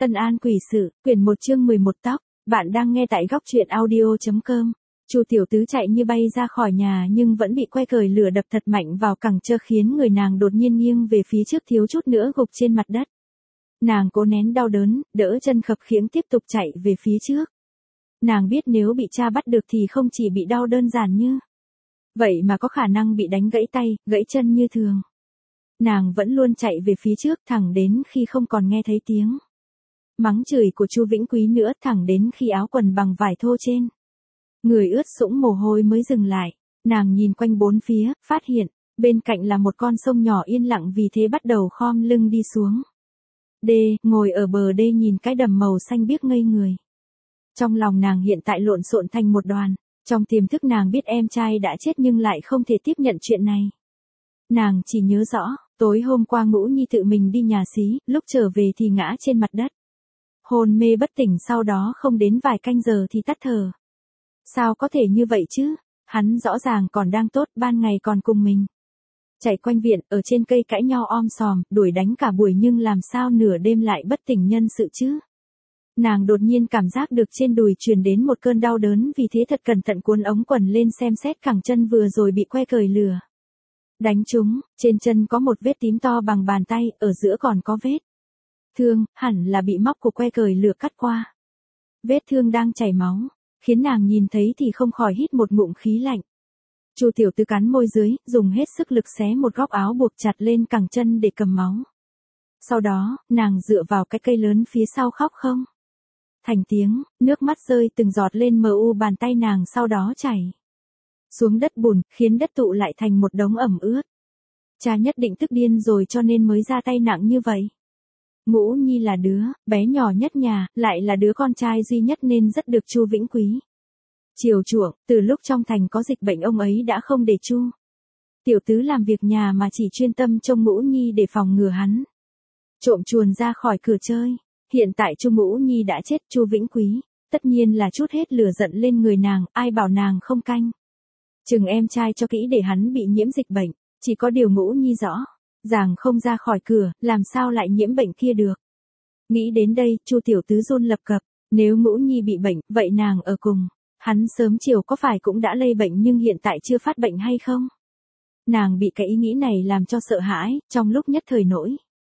Ân An quỷ sự, quyển 1 chương 11 tóc. Bạn đang nghe tại góc truyện audio.com. Chu tiểu tứ chạy như bay ra khỏi nhà nhưng vẫn bị que cởi lửa đập thật mạnh vào cẳng chân khiến người nàng đột nhiên nghiêng về phía trước thiếu chút nữa gục trên mặt đất. Nàng cố nén đau đớn, đỡ chân khập khiễng tiếp tục chạy về phía trước. Nàng biết nếu bị cha bắt được thì không chỉ bị đau đơn giản như vậy mà có khả năng bị đánh gãy tay, gãy chân như thường. Nàng vẫn luôn chạy về phía trước thẳng đến khi không còn nghe thấy tiếng mắng chửi của Chu Vĩnh Quý nữa, thẳng đến khi áo quần bằng vải thô trên người ướt sũng mồ hôi mới dừng lại. Nàng nhìn quanh bốn phía, phát hiện bên cạnh là một con sông nhỏ yên lặng, vì thế bắt đầu khom lưng đi xuống đê, ngồi ở bờ đê nhìn cái đầm màu xanh biếc ngây người. Trong lòng nàng hiện tại lộn xộn thành một đoàn, trong tiềm thức nàng biết em trai đã chết nhưng lại không thể tiếp nhận chuyện này. Nàng chỉ nhớ rõ, tối hôm qua Ngũ Nhi tự mình đi nhà xí, lúc trở về thì ngã trên mặt đất. Hôn mê bất tỉnh, sau đó không đến vài canh giờ thì tắt thở. Sao có thể như vậy chứ? Hắn rõ ràng còn đang tốt, ban ngày còn cùng mình chạy quanh viện, ở trên cây cãi nhau om sòm, đuổi đánh cả buổi, nhưng làm sao nửa đêm lại bất tỉnh nhân sự chứ? Nàng đột nhiên cảm giác được trên đùi truyền đến một cơn đau đớn, vì thế thật cẩn thận cuốn ống quần lên xem xét cẳng chân vừa rồi bị que cởi lửa đánh trúng. Trên chân có một vết tím to bằng bàn tay, ở giữa còn có vết thương, hẳn là bị móc của que cởi lửa cắt qua. Vết thương đang chảy máu, khiến nàng nhìn thấy thì không khỏi hít một ngụm khí lạnh. Chu tiểu tứ cắn môi dưới, dùng hết sức lực xé một góc áo buộc chặt lên cẳng chân để cầm máu. Sau đó, nàng dựa vào cái cây lớn phía sau khóc không thành tiếng, nước mắt rơi từng giọt lên mờ u bàn tay nàng, sau đó chảy xuống đất bùn, khiến đất tụ lại thành một đống ẩm ướt. Cha nhất định tức điên rồi cho nên mới ra tay nặng như vậy. Ngũ Nhi là đứa bé nhỏ nhất nhà, lại là đứa con trai duy nhất nên rất được Chu Vĩnh Quý chiều chuộng. Từ lúc trong thành có dịch bệnh, ông ấy đã không để Chu tiểu tứ làm việc nhà mà chỉ chuyên tâm trông Ngũ Nhi để phòng ngừa hắn trộm chuồn ra khỏi cửa chơi. Hiện tại Chu Ngũ Nhi đã chết, Chu Vĩnh Quý tất nhiên là trút hết lửa giận lên người nàng, ai bảo nàng không canh chừng em trai cho kỹ để hắn bị nhiễm dịch bệnh. Chỉ có điều Ngũ Nhi rõ ràng không ra khỏi cửa, làm sao lại nhiễm bệnh kia được. Nghĩ đến đây, Chu tiểu tứ run lập cập, nếu Ngũ Nhi bị bệnh, vậy nàng ở cùng hắn sớm chiều có phải cũng đã lây bệnh nhưng hiện tại chưa phát bệnh hay không? Nàng bị cái ý nghĩ này làm cho sợ hãi, trong lúc nhất thời nỗi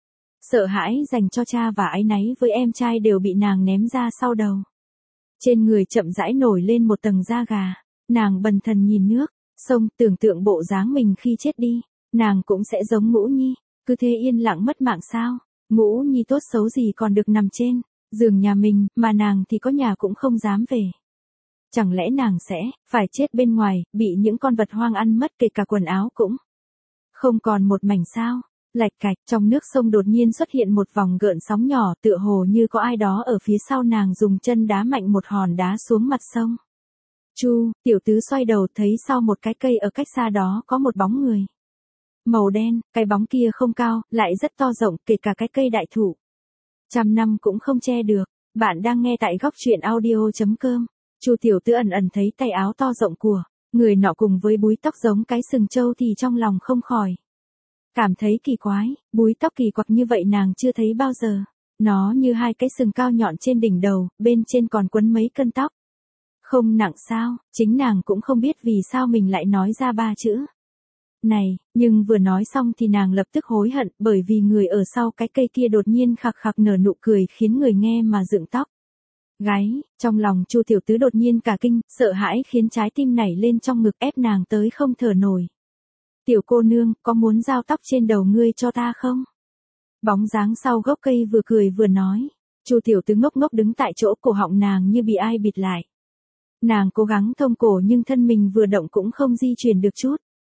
sợ hãi dành cho cha và áy náy với em trai đều bị nàng ném ra sau đầu. Trên người chậm rãi nổi lên một tầng da gà, nàng bần thần nhìn nước sông, tưởng tượng bộ dáng mình khi chết đi, nàng cũng sẽ giống Ngũ Nhi, cứ thế yên lặng mất mạng sao? Ngũ Nhi tốt xấu gì còn được nằm trên giường nhà mình, mà nàng thì có nhà cũng không dám về. Chẳng lẽ nàng sẽ phải chết bên ngoài, bị những con vật hoang ăn mất, kể cả quần áo cũng không còn một mảnh sao? Lạch cạch, trong nước sông đột nhiên xuất hiện một vòng gợn sóng nhỏ, tựa hồ như có ai đó ở phía sau nàng dùng chân đá mạnh một hòn đá xuống mặt sông. Chu tiểu tứ xoay đầu thấy sau một cái cây ở cách xa đó có một bóng người màu đen, cái bóng kia không cao, lại rất to rộng, kể cả cái cây đại thụ trăm năm cũng không che được. Bạn đang nghe tại góc truyện audio.com. Chu tiểu tứ ẩn ẩn thấy tay áo to rộng của người nọ cùng với búi tóc giống cái sừng trâu thì trong lòng không khỏi cảm thấy kỳ quái. Búi tóc kỳ quặc như vậy nàng chưa thấy bao giờ. Nó như hai cái sừng cao nhọn trên đỉnh đầu, bên trên còn quấn mấy cân tóc. Không nặng sao? Chính nàng cũng không biết vì sao mình lại nói ra ba chữ này, nhưng vừa nói xong thì nàng lập tức hối hận, bởi vì người ở sau cái cây kia đột nhiên khặc khặc nở nụ cười khiến người nghe mà dựng tóc gáy. Trong lòng Chu tiểu tứ đột nhiên cả kinh, sợ hãi khiến trái tim nảy lên trong ngực, ép nàng tới không thở nổi. Tiểu cô nương, có muốn giao tóc trên đầu ngươi cho ta không? Bóng dáng sau gốc cây vừa cười vừa nói. Chu tiểu tứ ngốc ngốc đứng tại chỗ, cổ họng nàng như bị ai bịt lại. Nàng cố gắng thông cổ nhưng thân mình vừa động cũng không di chuyển được chút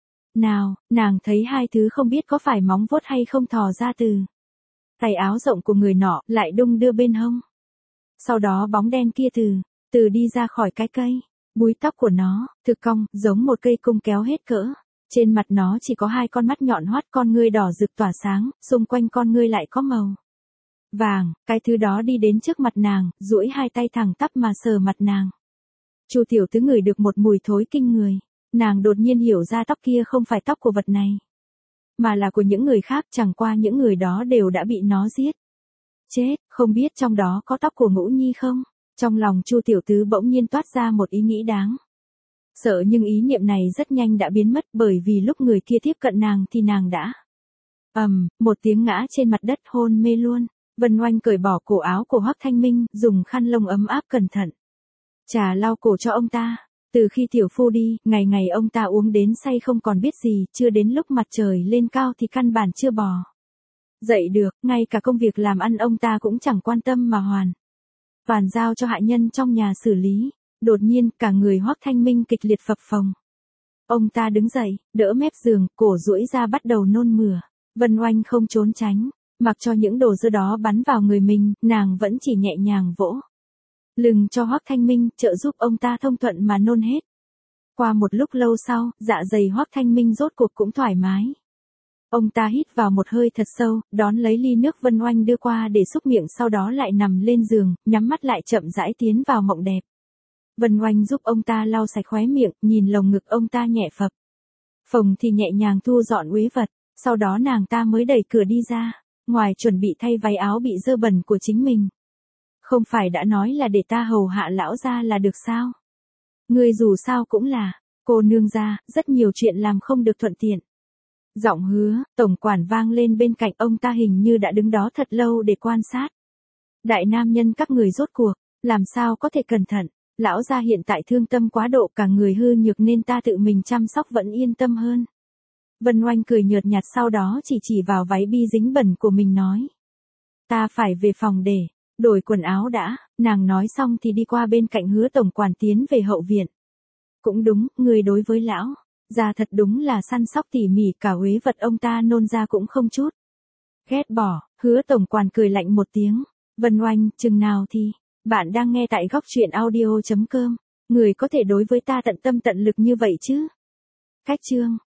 nào. Nàng thấy hai thứ không biết có phải móng vuốt hay không thò ra từ tay áo rộng của người nọ, lại đung đưa bên hông. Sau đó bóng đen kia từ đi ra khỏi cái cây. Búi tóc của nó thực cong, giống một cây cung kéo hết cỡ. Trên mặt nó chỉ có hai con mắt nhọn hoắt, con ngươi đỏ rực tỏa sáng, xung quanh con ngươi lại có màu vàng. Cái thứ đó đi đến trước mặt nàng, duỗi hai tay thẳng tắp mà sờ mặt nàng. Chu tiểu tứ ngửi được một mùi thối kinh người. Nàng đột nhiên hiểu ra tóc kia không phải tóc của vật này, mà là của những người khác, chẳng qua những người đó đều đã bị nó giết. Chết, không biết trong đó có tóc của Ngũ Nhi không? Trong lòng Chu tiểu tứ bỗng nhiên toát ra một ý nghĩ đáng sợ, nhưng ý niệm này rất nhanh đã biến mất, bởi vì lúc người kia tiếp cận nàng thì nàng đã một tiếng ngã trên mặt đất hôn mê luôn. Vân Oanh cởi bỏ cổ áo của Hoắc Thanh Minh, dùng khăn lông ấm áp cẩn thận trà lau cổ cho ông ta. Từ khi tiểu phu đi, ngày ngày ông ta uống đến say không còn biết gì, chưa đến lúc mặt trời lên cao thì căn bản chưa bò dậy được, ngay cả công việc làm ăn ông ta cũng chẳng quan tâm mà hoàn toàn giao cho hạ nhân trong nhà xử lý. Đột nhiên, cả người Hoắc Thanh Minh kịch liệt phập phồng. Ông ta đứng dậy, đỡ mép giường, cổ duỗi ra bắt đầu nôn mửa. Vân Oanh không trốn tránh, mặc cho những đồ dơ đó bắn vào người mình, nàng vẫn chỉ nhẹ nhàng vỗ lưng cho Hoắc Thanh Minh, trợ giúp ông ta thông thuận mà nôn hết. Qua một lúc lâu sau, dạ dày Hoắc Thanh Minh rốt cuộc cũng thoải mái. Ông ta hít vào một hơi thật sâu, đón lấy ly nước Vân Oanh đưa qua để xúc miệng, sau đó lại nằm lên giường, nhắm mắt lại chậm rãi tiến vào mộng đẹp. Vân Oanh giúp ông ta lau sạch khóe miệng, nhìn lồng ngực ông ta nhẹ phập phồng thì nhẹ nhàng thu dọn uế vật, sau đó nàng ta mới đẩy cửa đi ra, ngoài chuẩn bị thay váy áo bị dơ bẩn của chính mình. Không phải đã nói là để ta hầu hạ lão gia là được sao? Ngươi dù sao cũng là cô nương gia, rất nhiều chuyện làm không được thuận tiện. Giọng Hứa tổng quản vang lên bên cạnh, ông ta hình như đã đứng đó thật lâu để quan sát. Đại nam nhân các người rốt cuộc, làm sao có thể cẩn thận, lão gia hiện tại thương tâm quá độ, cả người hư nhược nên ta tự mình chăm sóc vẫn yên tâm hơn. Vân Oanh cười nhợt nhạt, sau đó chỉ vào váy bi dính bẩn của mình nói. Ta phải về phòng để đổi quần áo đã. Nàng nói xong thì đi qua bên cạnh Hứa tổng quản tiến về hậu viện. Cũng đúng, người đối với lão gia thật đúng là săn sóc tỉ mỉ, cả uế vật ông ta nôn ra cũng không chút ghét bỏ. Hứa tổng quản cười lạnh một tiếng. Vân Oanh, chừng nào thì bạn đang nghe tại góc truyện audio.com. Người có thể đối với ta tận tâm tận lực như vậy chứ? Cách chương